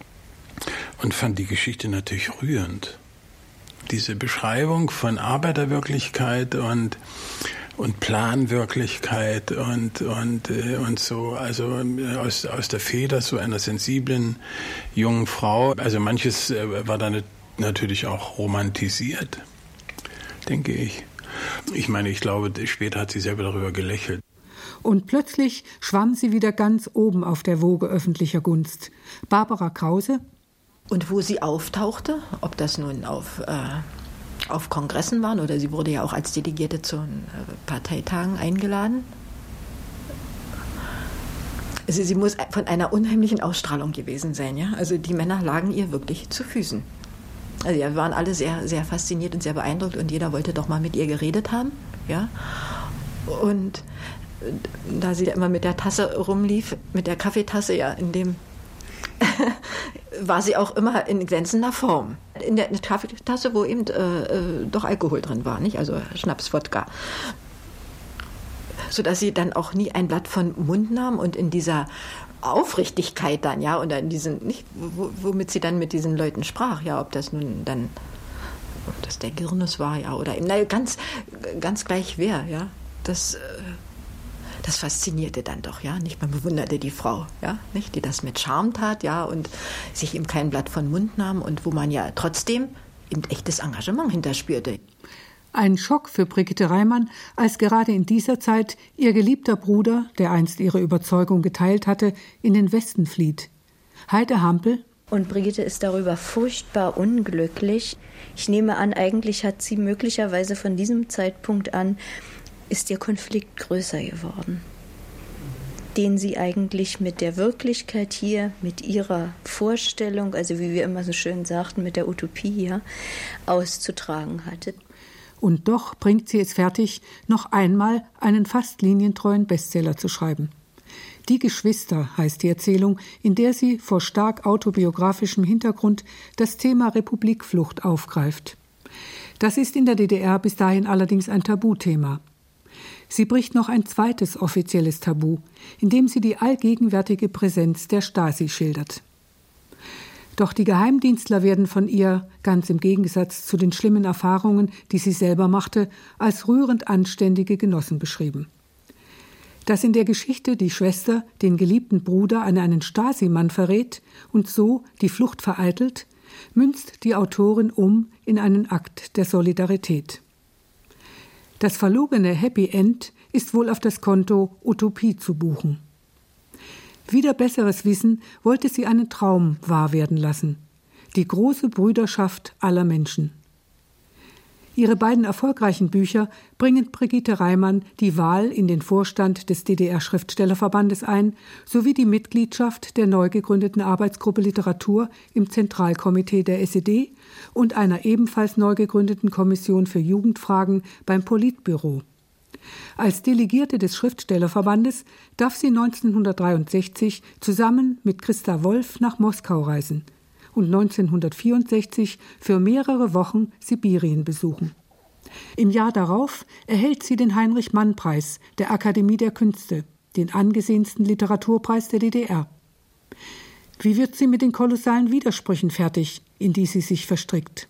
und fand die Geschichte natürlich rührend. Diese Beschreibung von Arbeiterwirklichkeit und und Planwirklichkeit und und und so, also aus aus der Feder so einer sensiblen jungen Frau. Also manches war dann natürlich auch romantisiert, denke ich. Ich meine, ich glaube, später hat sie selber darüber gelächelt. Und plötzlich schwamm sie wieder ganz oben auf der Woge öffentlicher Gunst. Barbara Krause. Und wo sie auftauchte, ob das nun auf äh auf Kongressen waren oder sie wurde ja auch als Delegierte zu Parteitagen eingeladen. Also sie muss von einer unheimlichen Ausstrahlung gewesen sein, ja. Also die Männer lagen ihr wirklich zu Füßen. Also wir waren alle sehr, sehr fasziniert und sehr beeindruckt und jeder wollte doch mal mit ihr geredet haben, ja. Und da sie da immer mit der Tasse rumlief, mit der Kaffeetasse, ja, in dem war sie auch immer in glänzender Form. In der Kaffeetasse, wo eben äh, doch Alkohol drin war, nicht? Also Schnaps, Wodka. Sodass sie dann auch nie ein Blatt von Mund nahm und in dieser Aufrichtigkeit dann, ja, oder in diesen, nicht, womit sie dann mit diesen Leuten sprach, ja, ob das nun dann, ob das der Girnus war, ja, oder eben, na, ganz, ganz gleich wer, ja, das, das faszinierte dann doch, ja, nicht, man bewunderte die Frau, ja, nicht, die das mit Charme tat, ja, und sich ihm kein Blatt von Mund nahm und wo man ja trotzdem eben echtes Engagement hinterspürte. Ein Schock für Brigitte Reimann, als gerade in dieser Zeit ihr geliebter Bruder, der einst ihre Überzeugung geteilt hatte, in den Westen flieht. Heide Hampel. Und Brigitte ist darüber furchtbar unglücklich. Ich nehme an, eigentlich hat sie möglicherweise von diesem Zeitpunkt an, ist ihr Konflikt größer geworden, den sie eigentlich mit der Wirklichkeit hier, mit ihrer Vorstellung, also wie wir immer so schön sagten, mit der Utopie hier, auszutragen hatte. Und doch bringt sie es fertig, noch einmal einen fast linientreuen Bestseller zu schreiben. Die Geschwister heißt die Erzählung, in der sie vor stark autobiografischem Hintergrund das Thema Republikflucht aufgreift. Das ist in der D D R bis dahin allerdings ein Tabuthema. Sie bricht noch ein zweites offizielles Tabu, indem sie die allgegenwärtige Präsenz der Stasi schildert. Doch die Geheimdienstler werden von ihr, ganz im Gegensatz zu den schlimmen Erfahrungen, die sie selber machte, als rührend anständige Genossen beschrieben. Dass in der Geschichte die Schwester den geliebten Bruder an einen Stasi-Mann verrät und so die Flucht vereitelt, münzt die Autorin um in einen Akt der Solidarität. Das verlogene Happy End ist wohl auf das Konto Utopie zu buchen. Wider besseres Wissen wollte sie einen Traum wahr werden lassen. Die große Brüderschaft aller Menschen. Ihre beiden erfolgreichen Bücher bringen Brigitte Reimann die Wahl in den Vorstand des D D R-Schriftstellerverbandes ein, sowie die Mitgliedschaft der neu gegründeten Arbeitsgruppe Literatur im Zentralkomitee der S E D und einer ebenfalls neu gegründeten Kommission für Jugendfragen beim Politbüro. Als Delegierte des Schriftstellerverbandes darf sie neunzehnhundertdreiundsechzig zusammen mit Christa Wolf nach Moskau reisen und neunzehnhundertvierundsechzig für mehrere Wochen Sibirien besuchen. Im Jahr darauf erhält sie den Heinrich-Mann-Preis der Akademie der Künste, den angesehensten Literaturpreis der D D R. Wie wird sie mit den kolossalen Widersprüchen fertig, in die sie sich verstrickt?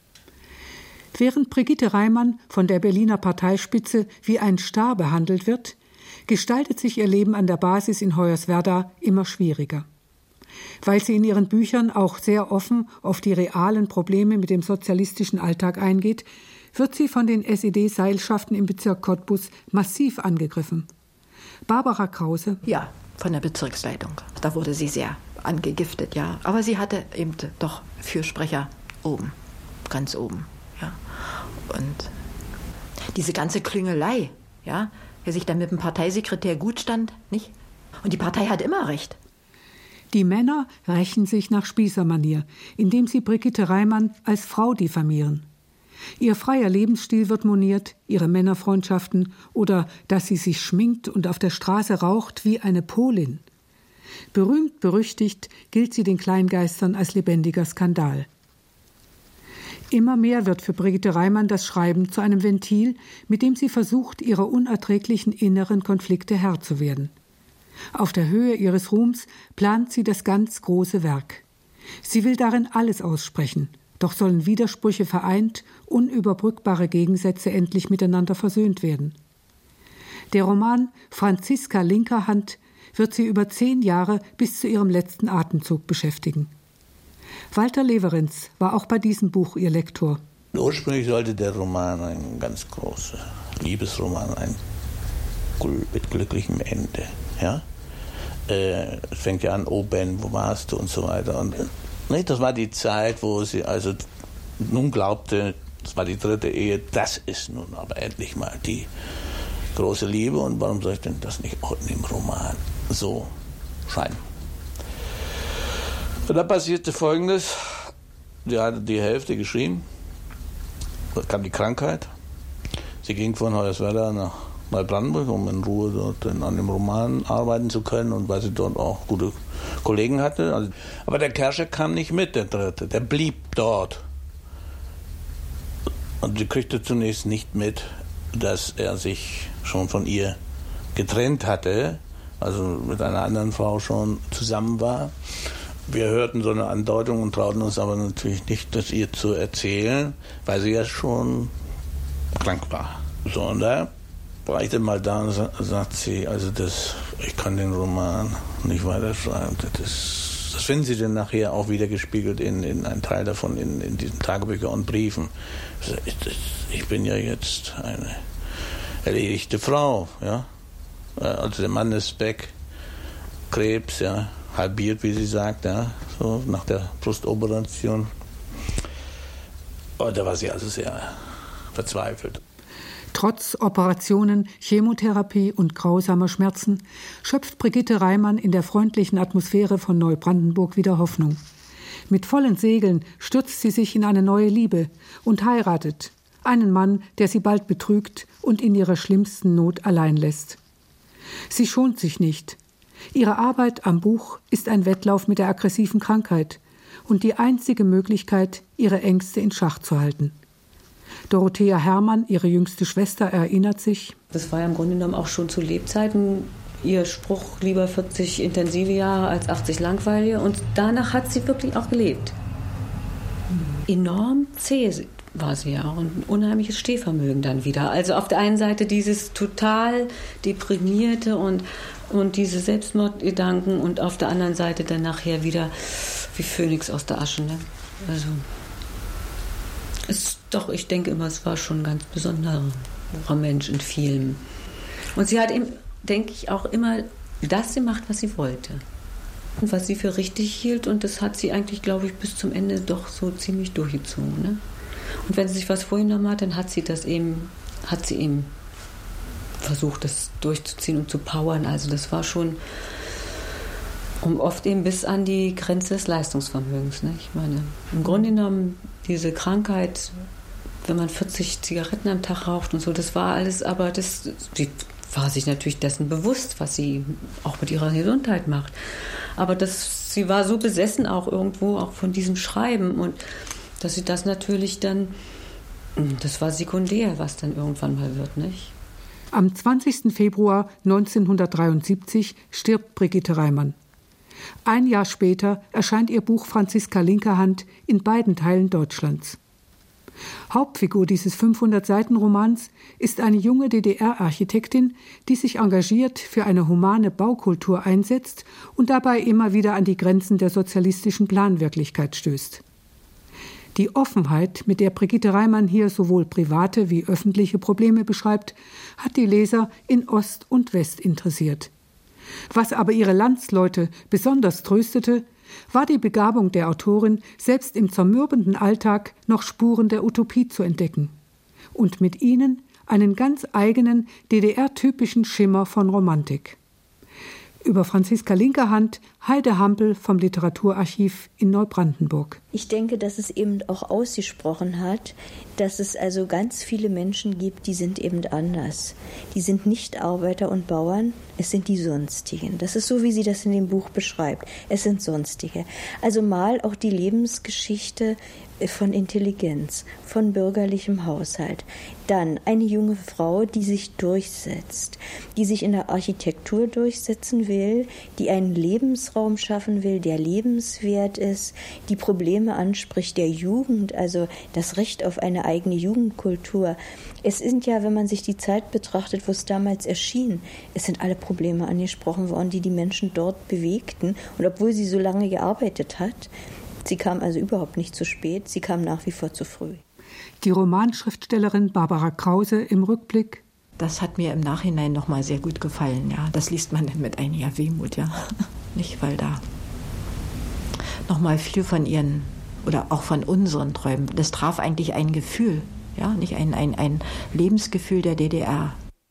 Während Brigitte Reimann von der Berliner Parteispitze wie ein Star behandelt wird, gestaltet sich ihr Leben an der Basis in Hoyerswerda immer schwieriger. Weil sie in ihren Büchern auch sehr offen auf die realen Probleme mit dem sozialistischen Alltag eingeht, wird sie von den S E D-Seilschaften im Bezirk Cottbus massiv angegriffen. Barbara Krause. Ja, von der Bezirksleitung. Da wurde sie sehr angegiftet, ja. Aber sie hatte eben doch Fürsprecher oben, ganz oben, ja. Und diese ganze Klüngelei, ja, wer sich dann mit dem Parteisekretär gut stand, nicht? Und die Partei hat immer recht. Die Männer rächen sich nach Spießermanier, indem sie Brigitte Reimann als Frau diffamieren. Ihr freier Lebensstil wird moniert, ihre Männerfreundschaften oder dass sie sich schminkt und auf der Straße raucht wie eine Polin. Berühmt berüchtigt gilt sie den Kleingeistern als lebendiger Skandal. Immer mehr wird für Brigitte Reimann das Schreiben zu einem Ventil, mit dem sie versucht, ihrer unerträglichen inneren Konflikte Herr zu werden. Auf der Höhe ihres Ruhms plant sie das ganz große Werk. Sie will darin alles aussprechen, doch sollen Widersprüche vereint, unüberbrückbare Gegensätze endlich miteinander versöhnt werden. Der Roman Franziska Linkerhand wird sie über zehn Jahre bis zu ihrem letzten Atemzug beschäftigen. Walter Leverenz war auch bei diesem Buch ihr Lektor. Ursprünglich sollte der Roman ein ganz großer Liebesroman, ein mit glücklichem Ende. Ja? Äh, es fängt ja an, oh Ben, wo warst du und so weiter. Und, ne, das war die Zeit, wo sie also nun glaubte, das war die dritte Ehe, das ist nun aber endlich mal die große Liebe. Und warum soll ich denn das nicht auch in dem Roman so schreiben? Und dann passierte Folgendes, sie hatte die Hälfte geschrieben, da kam die Krankheit, sie ging von Hoyerswerda nach Neubrandenburg, um in Ruhe dort an dem Roman arbeiten zu können und weil sie dort auch gute Kollegen hatte. Also, aber der Kerscher kam nicht mit, der Dritte, der blieb dort. Und sie kriegte zunächst nicht mit, dass er sich schon von ihr getrennt hatte, also mit einer anderen Frau schon zusammen war. Wir hörten so eine Andeutung und trauten uns aber natürlich nicht, das ihr zu erzählen, weil sie ja schon krank war. So, und da war ich dann mal da und sagt sie, also das, ich kann den Roman nicht weiterschreiben. Das, das finden Sie dann nachher auch wieder gespiegelt in, in einen Teil davon, in, in diesen Tagebüchern und Briefen. Ich, ich bin ja jetzt eine erledigte Frau, ja. Also der Mann ist weg, Krebs, ja, halbiert, wie sie sagt, ja, so nach der Brustoperation. Und da war sie also sehr verzweifelt. Trotz Operationen, Chemotherapie und grausamer Schmerzen schöpft Brigitte Reimann in der freundlichen Atmosphäre von Neubrandenburg wieder Hoffnung. Mit vollen Segeln stürzt sie sich in eine neue Liebe und heiratet einen Mann, der sie bald betrügt und in ihrer schlimmsten Not allein lässt. Sie schont sich nicht. Ihre Arbeit am Buch ist ein Wettlauf mit der aggressiven Krankheit und die einzige Möglichkeit, ihre Ängste in Schach zu halten. Dorothea Herrmann, ihre jüngste Schwester, erinnert sich: Das war ja im Grunde genommen auch schon zu Lebzeiten ihr Spruch, lieber vierzig intensive Jahre als achtzig langweilige. Und danach hat sie wirklich auch gelebt. Enorm zäh war sie ja und ein unheimliches Stehvermögen dann wieder. Also auf der einen Seite dieses total deprimierte und, und diese Selbstmordgedanken und auf der anderen Seite dann nachher wieder wie Phönix aus der Asche. Ne? Also es, doch, ich denke immer, es war schon ein ganz besonderer Mensch in vielem. Und sie hat eben, denke ich, auch immer das gemacht, was sie wollte. Und was sie für richtig hielt. Und das hat sie eigentlich, glaube ich, bis zum Ende doch so ziemlich durchgezogen. Ne? Und wenn sie sich was vorgenommen hat, dann hat sie das eben, hat sie eben versucht, das durchzuziehen und zu powern. Also das war schon um oft eben bis an die Grenze des Leistungsvermögens. Ne? Ich meine, im Grunde genommen diese Krankheit, wenn man vierzig Zigaretten am Tag raucht und so, das war alles, aber das, sie war sich natürlich dessen bewusst, was sie auch mit ihrer Gesundheit macht. Aber das, sie war so besessen auch irgendwo, auch von diesem Schreiben, und dass sie das natürlich dann, das war sekundär, was dann irgendwann mal wird, nicht? Am zwanzigsten Februar neunzehnhundertdreiundsiebzig stirbt Brigitte Reimann. Ein Jahr später erscheint ihr Buch Franziska Linkerhand in beiden Teilen Deutschlands. Hauptfigur dieses fünfhundert-Seiten-Romans ist eine junge D D R-Architektin, die sich engagiert für eine humane Baukultur einsetzt und dabei immer wieder an die Grenzen der sozialistischen Planwirklichkeit stößt. Die Offenheit, mit der Brigitte Reimann hier sowohl private wie öffentliche Probleme beschreibt, hat die Leser in Ost und West interessiert. Was aber ihre Landsleute besonders tröstete, war die Begabung der Autorin, selbst im zermürbenden Alltag noch Spuren der Utopie zu entdecken und mit ihnen einen ganz eigenen D D R-typischen Schimmer von Romantik. Über Franziska Linkerhand, Heide Hampel vom Literaturarchiv in Neubrandenburg. Ich denke, dass es eben auch ausgesprochen hat, dass es also ganz viele Menschen gibt, die sind eben anders. Die sind nicht Arbeiter und Bauern, es sind die Sonstigen. Das ist so, wie sie das in dem Buch beschreibt. Es sind Sonstige. Also mal auch die Lebensgeschichte von Intelligenz, von bürgerlichem Haushalt. Dann eine junge Frau, die sich durchsetzt, die sich in der Architektur durchsetzen will, die einen Lebensraum schaffen will, der lebenswert ist, die Probleme anspricht der Jugend, also das Recht auf eine eigene Jugendkultur. Es sind ja, wenn man sich die Zeit betrachtet, wo es damals erschien, es sind alle Probleme angesprochen worden, die die Menschen dort bewegten. Und obwohl sie so lange gearbeitet hat, sie kam also überhaupt nicht zu spät, sie kam nach wie vor zu früh. Die Romanschriftstellerin Barbara Krause im Rückblick. Das hat mir im Nachhinein noch mal sehr gut gefallen, ja. Das liest man mit einiger Wehmut, ja. Nicht, weil da noch mal viel von ihren oder auch von unseren Träumen, das traf eigentlich ein Gefühl, ja, nicht ein, ein, ein Lebensgefühl der D D R.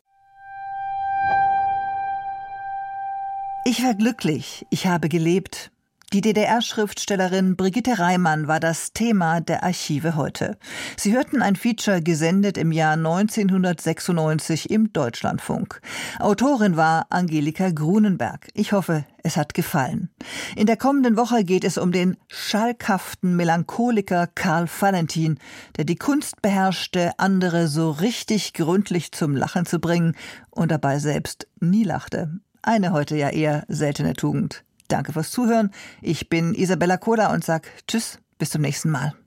Ich war glücklich, ich habe gelebt. Die D D R-Schriftstellerin Brigitte Reimann war das Thema der Archive heute. Sie hörten ein Feature gesendet im Jahr neunzehnhundertsechsundneunzig im Deutschlandfunk. Autorin war Angelika Grunenberg. Ich hoffe, es hat gefallen. In der kommenden Woche geht es um den schalkhaften Melancholiker Karl Valentin, der die Kunst beherrschte, andere so richtig gründlich zum Lachen zu bringen und dabei selbst nie lachte. Eine heute ja eher seltene Tugend. Danke fürs Zuhören. Ich bin Isabella Kohler und sag Tschüss, bis zum nächsten Mal.